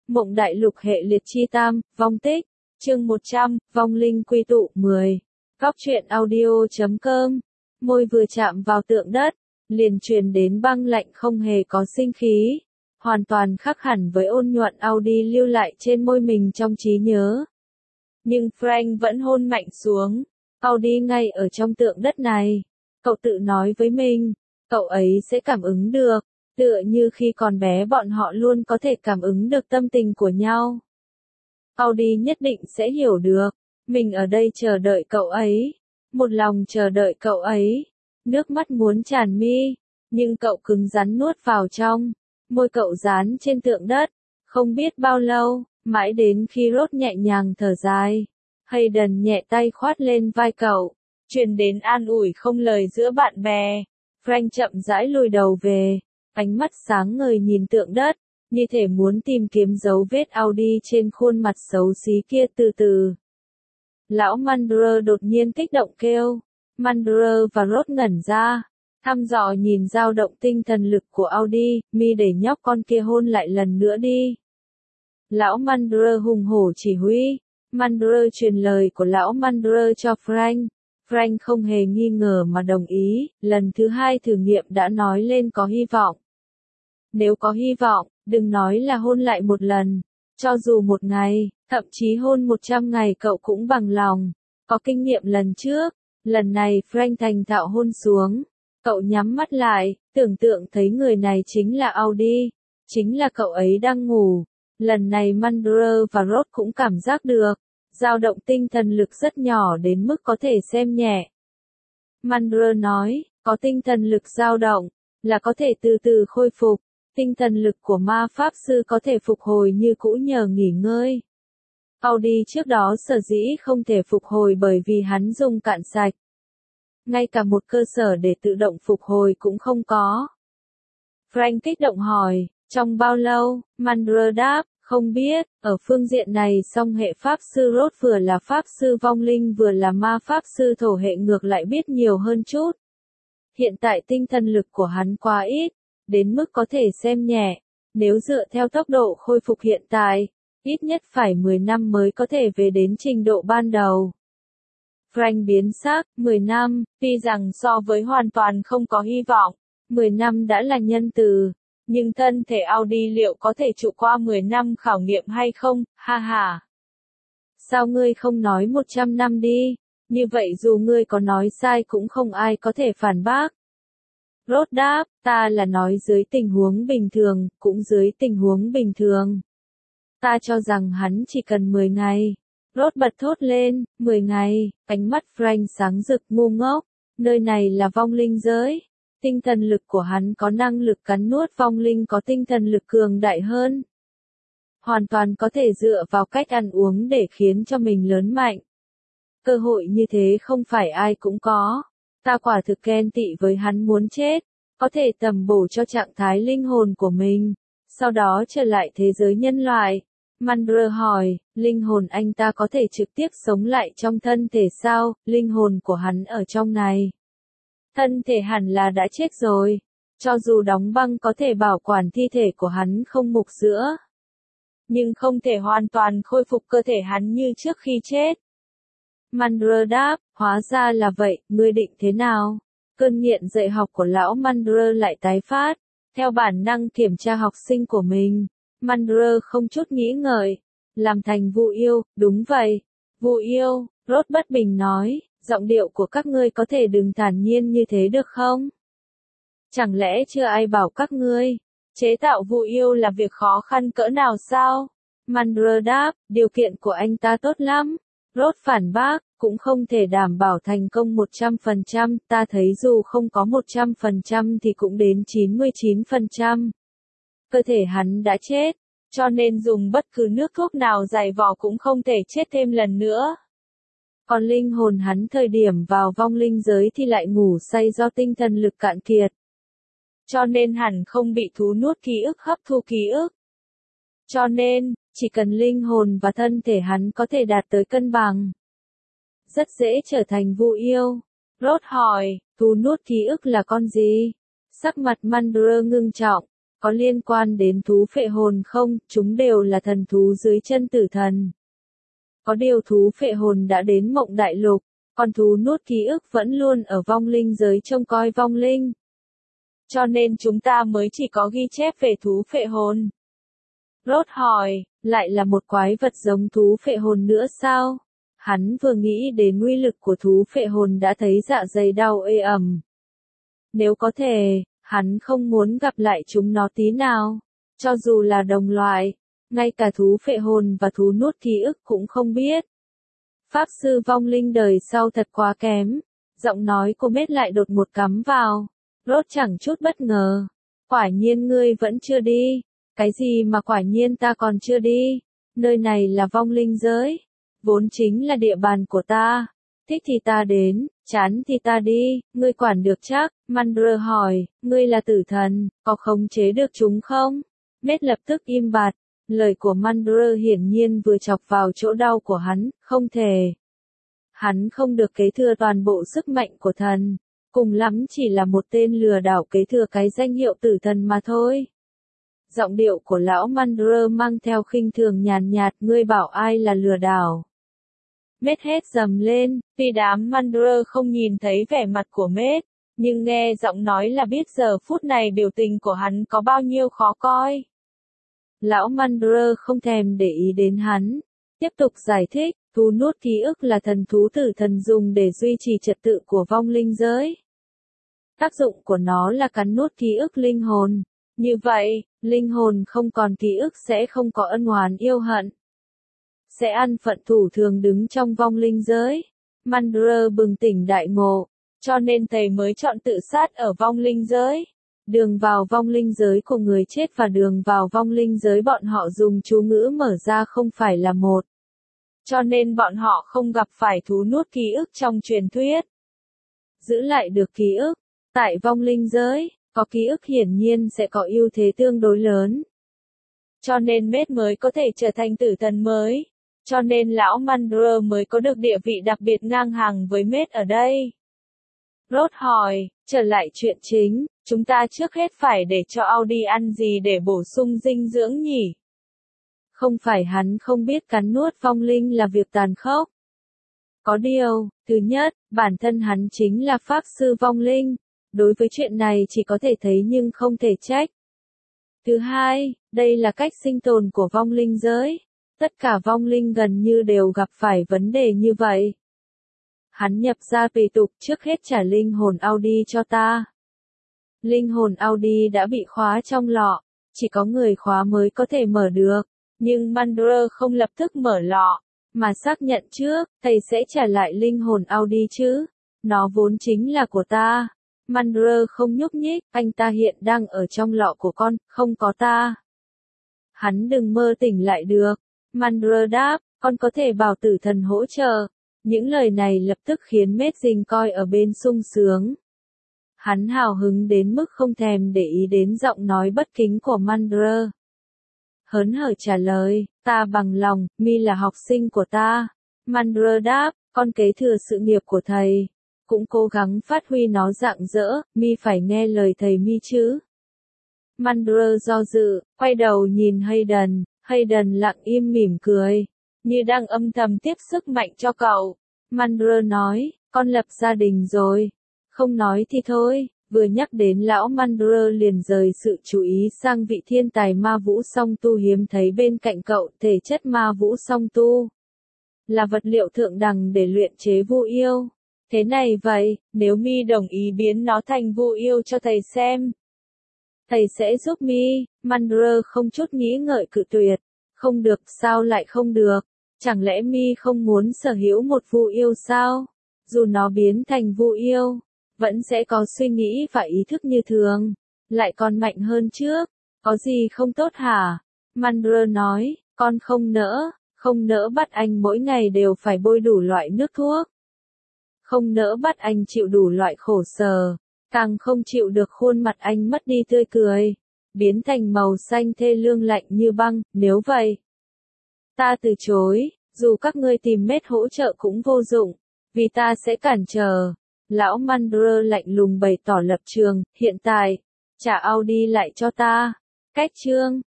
Mộng đại lục hệ liệt chi tam, vong tích, chương 100, vong linh quy tụ 10. Góc truyện audio.com. Môi vừa chạm vào tượng đất, liền truyền đến băng lạnh không hề có sinh khí, hoàn toàn khác hẳn với ôn nhuận Audi lưu lại trên môi mình trong trí nhớ. Nhưng Frank vẫn hôn mạnh xuống. Audi ngay ở trong tượng đất này. Cậu tự nói với mình, cậu ấy sẽ cảm ứng được, tựa như khi còn bé bọn họ luôn có thể cảm ứng được tâm tình của nhau. Audi nhất định sẽ hiểu được, mình ở đây chờ đợi cậu ấy, một lòng chờ đợi cậu ấy. Nước mắt muốn tràn mi, nhưng cậu cứng rắn nuốt vào trong, môi cậu dán trên tượng đất, không biết bao lâu, mãi đến khi Rốt nhẹ nhàng thở dài. Hayden nhẹ tay khoát lên vai cậu, truyền đến an ủi không lời giữa bạn bè. Frank chậm rãi lùi đầu về, ánh mắt sáng ngời nhìn tượng đất, như thể muốn tìm kiếm dấu vết Audi trên khuôn mặt xấu xí kia. Từ từ, lão Mandler đột nhiên kích động kêu. Mandler và Rốt ngẩn ra, thăm dò nhìn dao động tinh thần lực của Audi. Mi để nhóc con kia hôn lại lần nữa đi. Lão Mandler hùng hổ chỉ huy. Mandler truyền lời của lão Mandler cho Frank. Frank không hề nghi ngờ mà đồng ý. Lần thứ hai thử nghiệm đã nói lên có hy vọng. Nếu có hy vọng, đừng nói là hôn lại một lần, cho dù một ngày, thậm chí hôn 100 ngày cậu cũng bằng lòng. Có kinh nghiệm lần trước, lần này Frank thành thạo hôn xuống. Cậu nhắm mắt lại, tưởng tượng thấy người này chính là Audi, chính là cậu ấy đang ngủ. Lần này Mandler và Rốt cũng cảm giác được, dao động tinh thần lực rất nhỏ đến mức có thể xem nhẹ. Mandler nói, có tinh thần lực dao động, là có thể từ từ khôi phục. Tinh thần lực của ma pháp sư có thể phục hồi như cũ nhờ nghỉ ngơi. Audi trước đó sở dĩ không thể phục hồi bởi vì hắn dùng cạn sạch. Ngay cả một cơ sở để tự động phục hồi cũng không có. Frank kích động hỏi, trong bao lâu? Mandler đáp, không biết. Ở phương diện này song hệ pháp sư Rốt vừa là pháp sư vong linh vừa là ma pháp sư thổ hệ ngược lại biết nhiều hơn chút. Hiện tại tinh thần lực của hắn quá ít, đến mức có thể xem nhẹ. Nếu dựa theo tốc độ khôi phục hiện tại, ít nhất phải 10 năm mới có thể về đến trình độ ban đầu. Frank biến sắc, 10 năm, tuy rằng so với hoàn toàn không có hy vọng, 10 năm đã là nhân từ, nhưng thân thể Audi liệu có thể trụ qua 10 năm khảo nghiệm hay không, ha ha. Sao ngươi không nói 100 năm đi, như vậy dù ngươi có nói sai cũng không ai có thể phản bác. Rốt đáp, ta là nói dưới tình huống bình thường, cũng dưới tình huống bình thường. Ta cho rằng hắn chỉ cần 10 ngày. Rốt bật thốt lên, 10 ngày, ánh mắt Frank sáng rực. Ngu ngốc, nơi này là vong linh giới. Tinh thần lực của hắn có năng lực cắn nuốt vong linh có tinh thần lực cường đại hơn. Hoàn toàn có thể dựa vào cách ăn uống để khiến cho mình lớn mạnh. Cơ hội như thế không phải ai cũng có. Ta quả thực ghen tị với hắn muốn chết, có thể tầm bổ cho trạng thái linh hồn của mình, sau đó trở lại thế giới nhân loại. Mandler hỏi, linh hồn anh ta có thể trực tiếp sống lại trong thân thể sao? Linh hồn của hắn ở trong này. Thân thể hẳn là đã chết rồi. Cho dù đóng băng có thể bảo quản thi thể của hắn không mục rữa, nhưng không thể hoàn toàn khôi phục cơ thể hắn như trước khi chết. Mandler đáp, hóa ra là vậy, ngươi định thế nào? Cơn nghiện dạy học của lão Mandler lại tái phát. Theo bản năng kiểm tra học sinh của mình, Mandler không chút nghĩ ngợi, làm thành vụ yêu. Đúng vậy, vụ yêu. Rốt bất bình nói, giọng điệu của các ngươi có thể đừng thản nhiên như thế được không? Chẳng lẽ chưa ai bảo các ngươi, chế tạo vụ yêu là việc khó khăn cỡ nào sao? Mandler đáp, điều kiện của anh ta tốt lắm. Rốt phản bác, cũng không thể đảm bảo thành công 100%, ta thấy dù không có 100% thì cũng đến 99%. Cơ thể hắn đã chết, cho nên dùng bất cứ nước thuốc nào giải vỏ cũng không thể chết thêm lần nữa. Còn linh hồn hắn thời điểm vào vong linh giới thì lại ngủ say do tinh thần lực cạn kiệt. Cho nên hẳn không bị thú nuốt ký ức hấp thu ký ức. Cho nên, chỉ cần linh hồn và thân thể hắn có thể đạt tới cân bằng, rất dễ trở thành vụ yêu. Rốt hỏi, thú nuốt ký ức là con gì? Sắc mặt Mandler ngưng trọng, Có liên quan đến thú phệ hồn không? Chúng đều là thần thú dưới chân tử thần. Có điều thú phệ hồn đã đến Mộng Đại Lục, còn thú nuốt ký ức vẫn luôn ở vong linh giới trông coi vong linh. Cho nên chúng ta mới chỉ có ghi chép về thú phệ hồn. Rốt hỏi, lại là một quái vật giống thú phệ hồn nữa sao? Hắn vừa nghĩ đến uy lực của thú phệ hồn đã thấy dạ dày đau ê ẩm. Nếu có thể, hắn không muốn gặp lại chúng nó tí nào. Cho dù là đồng loại, ngay cả thú phệ hồn và thú nuốt ký ức cũng không biết. Pháp sư vong linh đời sau thật quá kém. Giọng nói cô Mết lại đột ngột cắm vào. Rốt chẳng chút bất ngờ. Quả nhiên ngươi vẫn chưa đi. Cái gì mà quả nhiên ta còn chưa đi? Nơi này là vong linh giới. Vốn chính là địa bàn của ta. Thích thì ta đến, chán thì ta đi, ngươi quản được chắc? Mandra hỏi, ngươi là tử thần, có khống chế được chúng không? Mết lập tức im bặt. Lời của Mandra hiển nhiên vừa chọc vào chỗ đau của hắn, không thể. Hắn không được kế thừa toàn bộ sức mạnh của thần. Cùng lắm chỉ là một tên lừa đảo kế thừa cái danh hiệu tử thần mà thôi. Giọng điệu của lão Mandra mang theo khinh thường nhàn nhạt, ngươi bảo ai là lừa đảo? Mết hét dầm lên, tuy đám Mandra không nhìn thấy vẻ mặt của Mết, nhưng nghe giọng nói là biết giờ phút này biểu tình của hắn có bao nhiêu khó coi. Lão Mandra không thèm để ý đến hắn, tiếp tục giải thích, thú nuốt ký ức là thần thú tử thần dùng để duy trì trật tự của vong linh giới. Tác dụng của nó là cắn nuốt ký ức linh hồn. Như vậy, linh hồn không còn ký ức sẽ không có ân oán yêu hận. Sẽ ăn phận thủ thường đứng trong vong linh giới. Mandra bừng tỉnh đại ngộ, cho nên thầy mới chọn tự sát ở vong linh giới. Đường vào vong linh giới của người chết và đường vào vong linh giới bọn họ dùng chú ngữ mở ra không phải là một. Cho nên bọn họ không gặp phải thú nuốt ký ức trong truyền thuyết. Giữ lại được ký ức. Tại vong linh giới, có ký ức hiển nhiên sẽ có ưu thế tương đối lớn. Cho nên Mết mới có thể trở thành tử thần mới. Cho nên lão Mandra mới có được địa vị đặc biệt ngang hàng với Mết ở đây. Rốt hỏi, trở lại chuyện chính, chúng ta trước hết phải để cho Audi ăn gì để bổ sung dinh dưỡng nhỉ? Không phải hắn không biết cắn nuốt vong linh là việc tàn khốc. Có điều, thứ nhất, bản thân hắn chính là pháp sư vong linh. Đối với chuyện này chỉ có thể thấy nhưng không thể trách. Thứ hai, đây là cách sinh tồn của vong linh giới. Tất cả vong linh gần như đều gặp phải vấn đề như vậy. Hắn nhập ra tùy tục trước hết trả linh hồn Audi cho ta. Linh hồn Audi đã bị khóa trong lọ, chỉ có người khóa mới có thể mở được. Nhưng Mandra không lập tức mở lọ, mà xác nhận trước, thầy sẽ trả lại linh hồn Audi chứ. Nó vốn chính là của ta. Mandra không nhúc nhích, anh ta hiện đang ở trong lọ của con, không có ta. Hắn đừng mơ tỉnh lại được. Mandra đáp, con có thể bảo tử thần hỗ trợ. Những lời này lập tức khiến Mết Dinh coi ở bên sung sướng. Hắn hào hứng đến mức không thèm để ý đến giọng nói bất kính của Mandra. Hớn hở trả lời, ta bằng lòng, mi là học sinh của ta. Mandra đáp, con kế thừa sự nghiệp của thầy. Cũng cố gắng phát huy nó rạng rỡ, mi phải nghe lời thầy mi chứ. Mandra do dự, quay đầu nhìn Hayden, Hayden lặng im mỉm cười, như đang âm thầm tiếp sức mạnh cho cậu. Mandra nói, con lập gia đình rồi. Không nói thì thôi, vừa nhắc đến lão Mandra liền rời sự chú ý sang vị thiên tài ma vũ song tu hiếm thấy bên cạnh cậu, thể chất ma vũ song tu. Là vật liệu thượng đẳng để luyện chế vu yêu. Thế này vậy, nếu mi đồng ý biến nó thành vu yêu cho thầy xem. Thầy sẽ giúp mi. Mandra không chút nghĩ ngợi cự tuyệt. Không được, sao lại không được? Chẳng lẽ mi không muốn sở hữu một vu yêu sao? Dù nó biến thành vu yêu, vẫn sẽ có suy nghĩ và ý thức như thường. Lại còn mạnh hơn trước. Có gì không tốt hả? Mandra nói, con không nỡ bắt anh mỗi ngày đều phải bôi đủ loại nước thuốc. Không nỡ bắt anh chịu đủ loại khổ sở, càng không chịu được khuôn mặt anh mất đi tươi cười, biến thành màu xanh thê lương lạnh như băng, nếu vậy. Ta từ chối, dù các ngươi tìm Mết hỗ trợ cũng vô dụng, vì ta sẽ cản trở. Lão Mandra lạnh lùng bày tỏ lập trường, hiện tại, trả Audi lại cho ta. Cách chương